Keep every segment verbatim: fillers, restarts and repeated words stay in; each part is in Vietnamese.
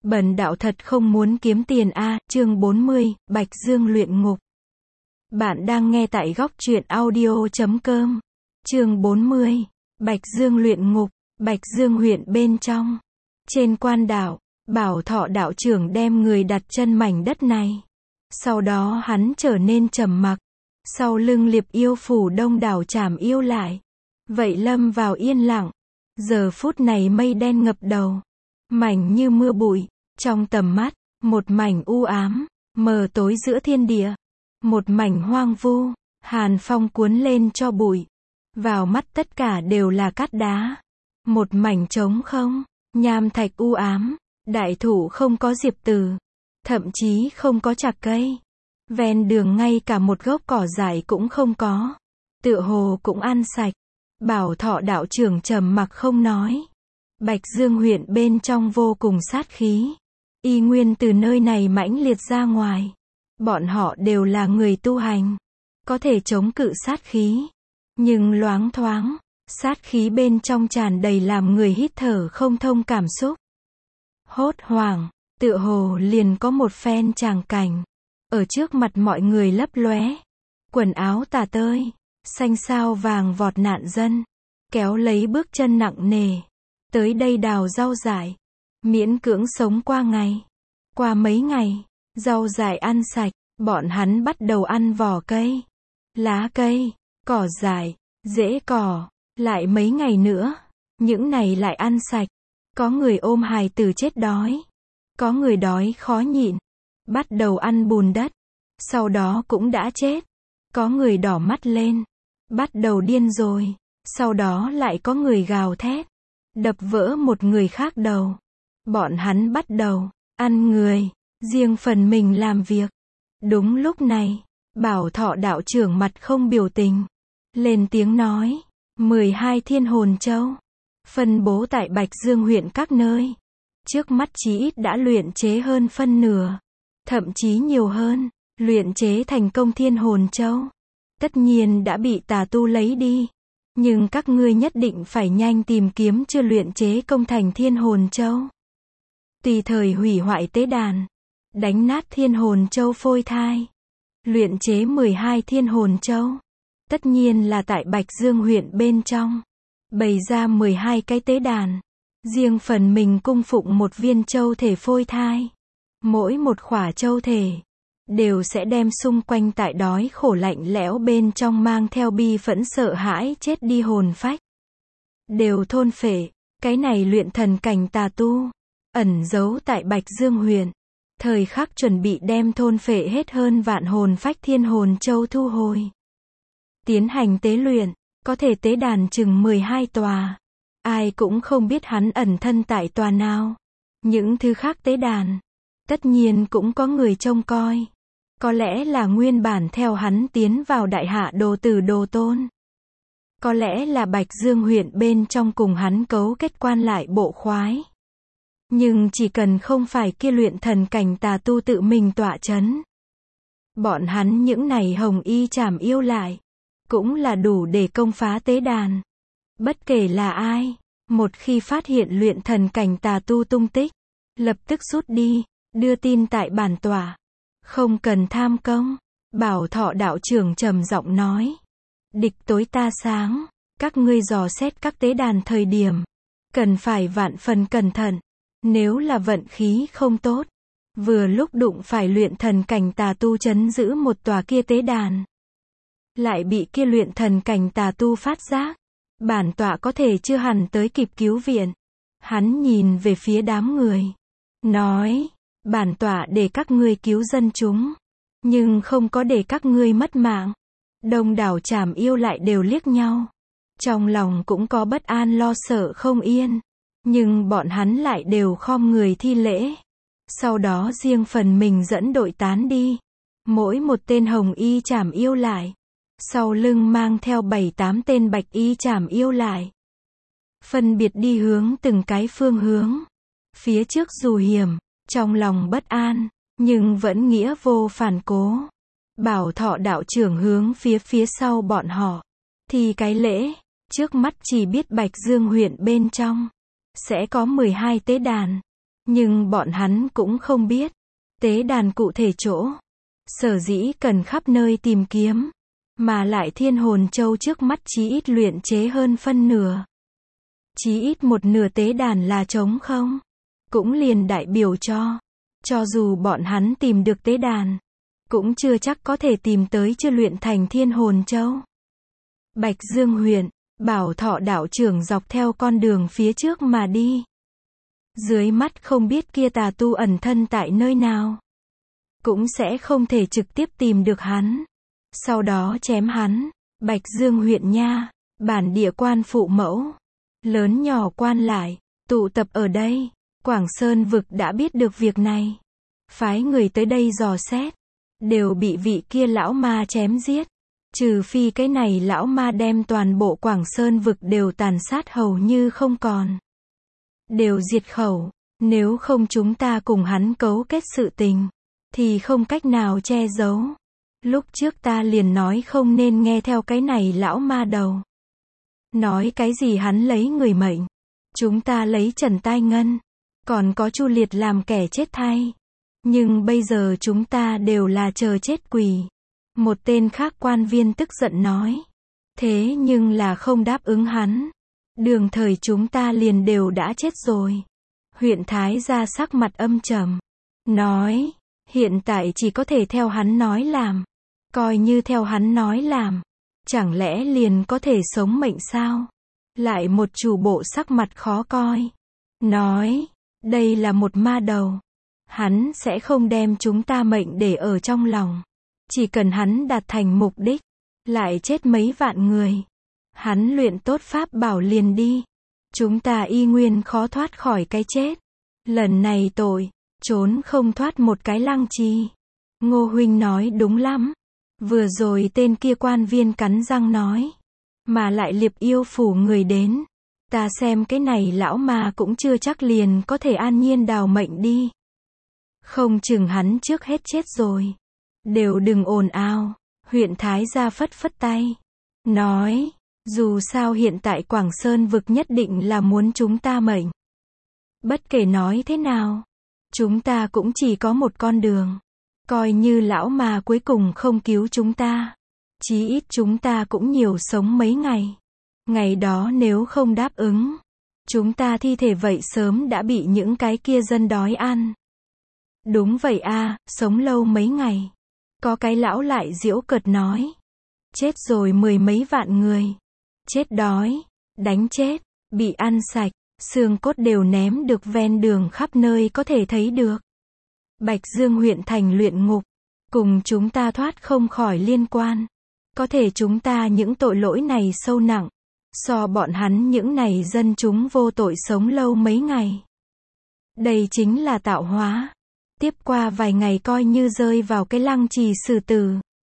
Bần đạo thật không muốn kiếm tiền a. Chương bốn mươi, Bạch Dương luyện ngục. Bạn đang nghe tại góc truyện audio chấm com. Chương bốn mươi, Bạch Dương luyện ngục. Bạch Dương huyện bên trong. Trên quan đảo, Bảo Thọ đạo trưởng đem người đặt chân mảnh đất này. Sau đó hắn trở nên trầm mặc. Sau lưng Liệp yêu phủ đông đảo trảm yêu lại. Vậy lâm vào yên lặng. Giờ phút này mây đen ngập đầu. Mảnh như mưa bụi. Trong tầm mắt, một mảnh u ám, mờ tối giữa thiên địa. Một mảnh hoang vu, hàn phong cuốn lên cho bụi. Vào mắt tất cả đều là cát đá. Một mảnh trống không, nham thạch u ám, đại thụ không có diệp từ. Thậm chí không có chạc cây. Ven đường ngay cả một gốc cỏ dại cũng không có. Tựa hồ cũng ăn sạch. Bảo Thọ đạo trưởng trầm mặc không nói. Bạch Dương huyện bên trong vô cùng sát khí. Y nguyên từ nơi này mãnh liệt ra ngoài. Bọn họ đều là người tu hành. Có thể chống cự sát khí. Nhưng loáng thoáng, sát khí bên trong tràn đầy làm người hít thở không thông cảm xúc. Hốt hoảng, tựa hồ liền có một phen tràng cảnh. Ở trước mặt mọi người lấp lóe. Quần áo tả tơi, xanh sao vàng vọt nạn dân. Kéo lấy bước chân nặng nề. Tới đây đào rau dại. Miễn cưỡng sống qua ngày. Qua mấy ngày, rau dại ăn sạch, bọn hắn bắt đầu ăn vỏ cây, lá cây, cỏ dại, rễ cỏ. Lại mấy ngày nữa, những này lại ăn sạch. Có người ôm hài tử chết đói. Có người đói khó nhịn. Bắt đầu ăn bùn đất. Sau đó cũng đã chết. Có người đỏ mắt lên. Bắt đầu điên rồi. Sau đó lại có người gào thét. Đập vỡ một người khác đầu. Bọn hắn bắt đầu ăn người, riêng phần mình làm việc. Đúng lúc này, Bảo Thọ đạo trưởng mặt không biểu tình. Lên tiếng nói, mười hai thiên hồn châu. Phân bố tại Bạch Dương huyện các nơi. Trước mắt chí ít đã luyện chế hơn phân nửa. Thậm chí nhiều hơn, luyện chế thành công thiên hồn châu. Tất nhiên đã bị tà tu lấy đi. Nhưng các ngươi nhất định phải nhanh tìm kiếm chưa luyện chế công thành thiên hồn châu. Tùy thời hủy hoại tế đàn. Đánh nát thiên hồn châu phôi thai. Luyện chế mười hai thiên hồn châu. Tất nhiên là tại Bạch Dương huyện bên trong. Bày ra mười hai cái tế đàn. Riêng phần mình cung phụng một viên châu thể phôi thai. Mỗi một khỏa châu thể đều sẽ đem xung quanh tại đói khổ lạnh lẽo bên trong mang theo bi phẫn sợ hãi chết đi hồn phách. Đều thôn phệ. Cái này luyện thần cảnh tà tu. Ẩn giấu tại Bạch Dương huyện. Thời khắc chuẩn bị đem thôn phệ hết hơn vạn hồn phách thiên hồn châu thu hồi. Tiến hành tế luyện. Có thể tế đàn chừng mười hai tòa. Ai cũng không biết hắn ẩn thân tại tòa nào. Những thứ khác tế đàn. Tất nhiên cũng có người trông coi. Có lẽ là nguyên bản theo hắn tiến vào đại hạ đồ tử đồ tôn. Có lẽ là Bạch Dương huyện bên trong cùng hắn cấu kết quan lại bộ khoái. Nhưng chỉ cần không phải kia luyện thần cảnh tà tu tự mình tọa chấn. Bọn hắn những này hồng y trảm yêu lại. Cũng là đủ để công phá tế đàn. Bất kể là ai. Một khi phát hiện luyện thần cảnh tà tu tung tích. Lập tức rút đi. Đưa tin tại bản tòa. Không cần tham công. Bảo Thọ đạo trưởng trầm giọng nói. Địch tối ta sáng. Các ngươi dò xét các tế đàn thời điểm. Cần phải vạn phần cẩn thận. Nếu là vận khí không tốt. Vừa lúc đụng phải luyện thần cảnh tà tu trấn giữ một tòa kia tế đàn. Lại bị kia luyện thần cảnh tà tu phát giác. Bản tọa có thể chưa hẳn tới kịp cứu viện. Hắn nhìn về phía đám người. Nói. Bản tọa để các ngươi cứu dân chúng. Nhưng không có để các ngươi mất mạng. Đông đảo trảm yêu lại đều liếc nhau. Trong lòng cũng có bất an lo sợ không yên. Nhưng bọn hắn lại đều khom người thi lễ. Sau đó riêng phần mình dẫn đội tán đi. Mỗi một tên hồng y trảm yêu lại. Sau lưng mang theo bảy tám tên bạch y trảm yêu lại. Phân biệt đi hướng từng cái phương hướng. Phía trước dù hiểm. Trong lòng bất an, nhưng vẫn nghĩa vô phản cố. Bảo Thọ đạo trưởng hướng phía phía sau bọn họ. Thì cái lễ, trước mắt chỉ biết Bạch Dương huyện bên trong. Sẽ có mười hai tế đàn. Nhưng bọn hắn cũng không biết tế đàn cụ thể chỗ. Sở dĩ cần khắp nơi tìm kiếm, mà lại Thiên Hồn Châu trước mắt chí ít luyện chế hơn phân nửa. Chí ít một nửa tế đàn là trống không. Cũng liền đại biểu cho, cho dù bọn hắn tìm được tế đàn, cũng chưa chắc có thể tìm tới chưa luyện thành Thiên Hồn Châu. Bạch Dương huyện, Bảo Thọ đạo trưởng dọc theo con đường phía trước mà đi. Dưới mắt không biết kia tà tu ẩn thân tại nơi nào. Cũng sẽ không thể trực tiếp tìm được hắn. Sau đó chém hắn. Bạch Dương huyện nha, bản địa quan phụ mẫu, lớn nhỏ quan lại, tụ tập ở đây. Quảng Sơn vực đã biết được việc này. Phái người tới đây dò xét. Đều bị vị kia lão ma chém giết. Trừ phi cái này lão ma đem toàn bộ Quảng Sơn vực đều tàn sát hầu như không còn. Đều diệt khẩu. Nếu không chúng ta cùng hắn cấu kết sự tình, thì không cách nào che giấu. Lúc trước ta liền nói không nên nghe theo cái này lão ma đầu. Nói cái gì hắn lấy người mệnh. Chúng ta lấy Trần Tai Ngân. Còn có Chu Liệt làm kẻ chết thay. Nhưng bây giờ chúng ta đều là chờ chết quỷ. Một tên khác quan viên tức giận nói. Thế nhưng là không đáp ứng hắn. Đường thời chúng ta liền đều đã chết rồi. Huyện Thái ra sắc mặt âm trầm. Nói. Hiện tại chỉ có thể theo hắn nói làm. Coi như theo hắn nói làm. Chẳng lẽ liền có thể sống mệnh sao? Lại một chủ bộ sắc mặt khó coi. Nói. Đây là một ma đầu. Hắn sẽ không đem chúng ta mệnh để ở trong lòng. Chỉ cần hắn đạt thành mục đích. Lại chết mấy vạn người. Hắn luyện tốt pháp bảo liền đi. Chúng ta y nguyên khó thoát khỏi cái chết. Lần này tội, trốn không thoát một cái Lăng Trì. Ngô huynh nói đúng lắm. Vừa rồi tên kia quan viên cắn răng nói. Mà lại Liệp Yêu phủ người đến. Ta xem cái này lão ma cũng chưa chắc liền có thể an nhiên đào mệnh đi. Không chừng hắn trước hết chết rồi. Đều đừng ồn ào. Huyện Thái gia phất phất tay. Nói. Dù sao hiện tại Quảng Sơn vực nhất định là muốn chúng ta mệnh. Bất kể nói thế nào. Chúng ta cũng chỉ có một con đường. Coi như lão ma cuối cùng không cứu chúng ta. Chí ít chúng ta cũng nhiều sống mấy ngày. Ngày đó nếu không đáp ứng. Chúng ta thi thể vậy sớm đã bị những cái kia dân đói ăn. Đúng vậy a, sống lâu mấy ngày. Có cái lão lại giễu cợt nói. Chết rồi mười mấy vạn người. Chết đói, đánh chết, bị ăn sạch, xương cốt đều ném được ven đường khắp nơi có thể thấy được. Bạch Dương huyện thành luyện ngục. Cùng chúng ta thoát không khỏi liên quan. Có thể chúng ta những tội lỗi này sâu nặng. So bọn hắn những này dân chúng vô tội sống lâu mấy ngày. Đây chính là tạo hóa. Tiếp qua vài ngày coi như rơi vào cái Lăng Trì xử tử.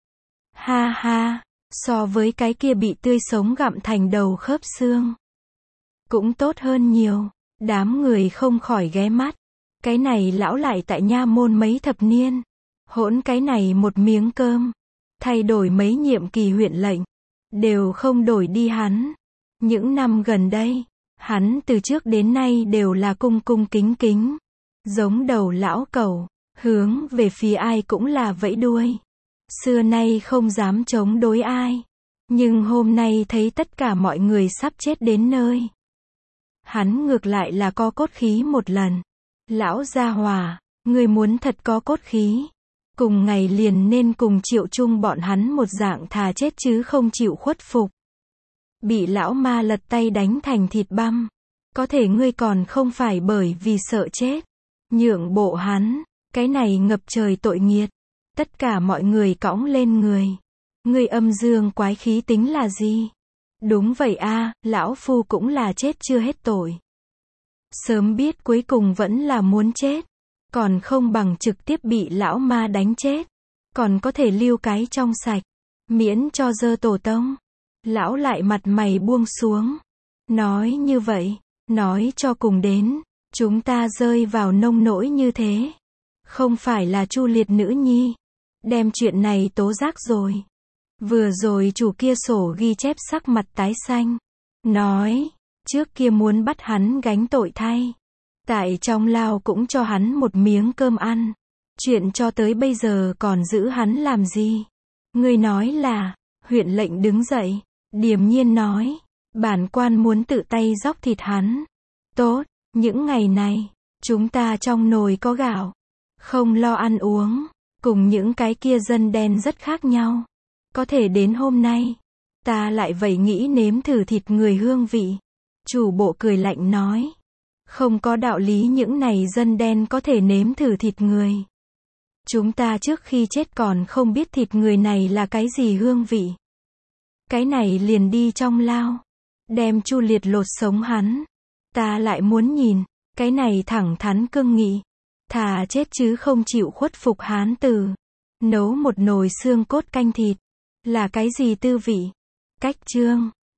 Ha ha, so với cái kia bị tươi sống gặm thành đầu khớp xương. Cũng tốt hơn nhiều. Đám người không khỏi ghé mắt. Cái này lão lại tại nha môn mấy thập niên. Hỗn cái này một miếng cơm. Thay đổi mấy nhiệm kỳ huyện lệnh. Đều không đổi đi hắn. Những năm gần đây, hắn từ trước đến nay đều là cung cung kính kính. Giống đầu lão cẩu, hướng về phía ai cũng là vẫy đuôi. Xưa nay không dám chống đối ai. Nhưng hôm nay thấy tất cả mọi người sắp chết đến nơi. Hắn ngược lại là có cốt khí một lần. Lão gia hòa, người muốn thật có cốt khí. Cùng ngày liền nên cùng Triệu Trung bọn hắn một dạng thà chết chứ không chịu khuất phục. Bị lão ma lật tay đánh thành thịt băm. Có thể ngươi còn không phải bởi vì sợ chết. Nhượng bộ hắn, cái này ngập trời tội nghiệt. Tất cả mọi người cõng lên người. Ngươi âm dương quái khí tính là gì? Đúng vậy a, lão phu cũng là chết chưa hết tội. Sớm biết cuối cùng vẫn là muốn chết. Còn không bằng trực tiếp bị lão ma đánh chết. Còn có thể lưu cái trong sạch. Miễn cho dơ tổ tông. Lão lại mặt mày buông xuống. Nói như vậy, nói cho cùng đến. Chúng ta rơi vào nông nỗi như thế. Không phải là Chu Liệt nữ nhi. Đem chuyện này tố giác rồi. Vừa rồi chủ kia sổ ghi chép sắc mặt tái xanh. Nói, trước kia muốn bắt hắn gánh tội thay. Tại trong lao cũng cho hắn một miếng cơm ăn. Chuyện cho tới bây giờ còn giữ hắn làm gì? Ngươi nói là, huyện lệnh đứng dậy, điềm nhiên nói, bản quan muốn tự tay róc thịt hắn. Tốt, những ngày này, chúng ta trong nồi có gạo, không lo ăn uống, cùng những cái kia dân đen rất khác nhau. Có thể đến hôm nay, ta lại vậy nghĩ nếm thử thịt người hương vị. Chủ bộ cười lạnh nói, không có đạo lý những này dân đen có thể nếm thử thịt người. Chúng ta trước khi chết còn không biết thịt người này là cái gì hương vị. Cái này liền đi trong lao, đem Chu Liệt lột sống hắn. Ta lại muốn nhìn, cái này thẳng thắn cương nghị, thà chết chứ không chịu khuất phục hán tử. Nấu một nồi xương cốt canh thịt, là cái gì tư vị? Cách chương